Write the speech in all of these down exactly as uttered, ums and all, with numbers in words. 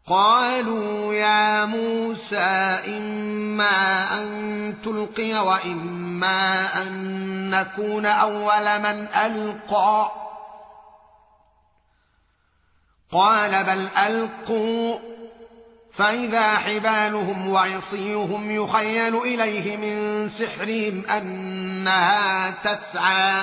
قالوا يا موسى إما أن تلقي وإما أن نكون أول من ألقى قال بل ألقوا فإذا حبالهم وعصيهم يخيل إليه من سحرهم أنها تسعى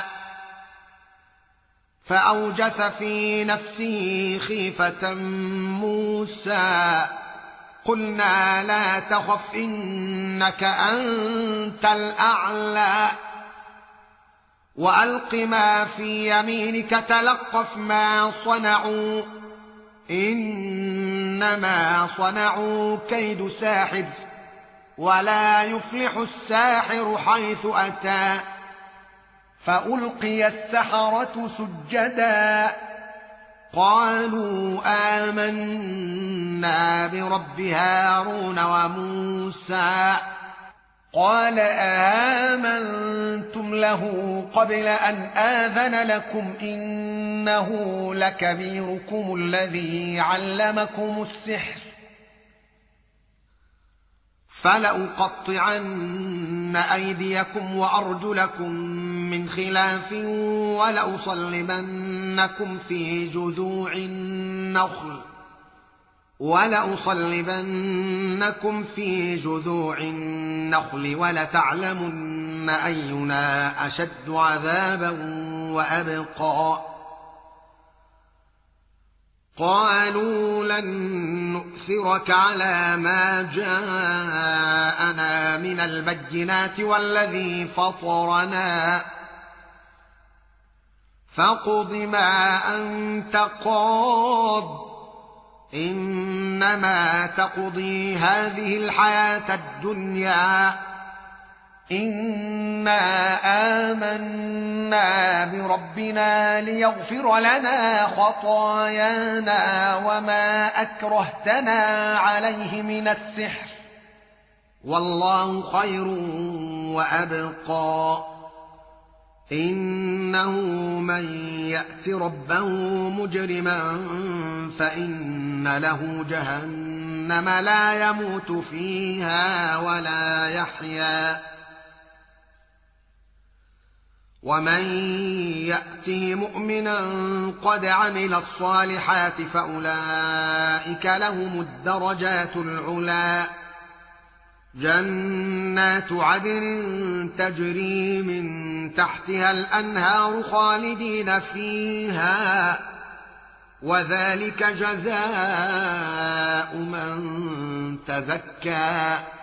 فأوجس في نفسه خيفة موسى قلنا لا تخف إنك أنت الأعلى وألق ما في يمينك تلقف ما صنعوا إنما صنعوا كيد ساحر ولا يفلح الساحر حيث أتى فألقي السحرة سجدا قالوا آمنا برب هارون وموسى قال آمنتم له قبل أن آذن لكم إنه لكبيركم الذي علمكم السحر فلأقطعن أيديكم وأرجلكم من خلاف ولأصلبنكم في جذوع النخل ولأصلبنكم في جذوع النخل ولتعلمن أينا أشد عذابا وأبقى قالوا لن نؤثرك على ما جاءنا من البينات والذي فطرنا فاقض ما أنت قاض إنما تقضي هذه الحياة الدنيا إنا آمنا بربنا ليغفر لنا خطايانا وما أكرهتنا عليه من السحر والله خير وأبقى إنه من يأت ربه مجرما فإن له جهنم لا يموت فيها ولا يحيا ومن يأته مؤمنا قد عمل الصالحات فأولئك لهم الدرجات العلى جنات عدن تجري من تحتها الأنهار خالدين فيها وذلك جزاء من تزكى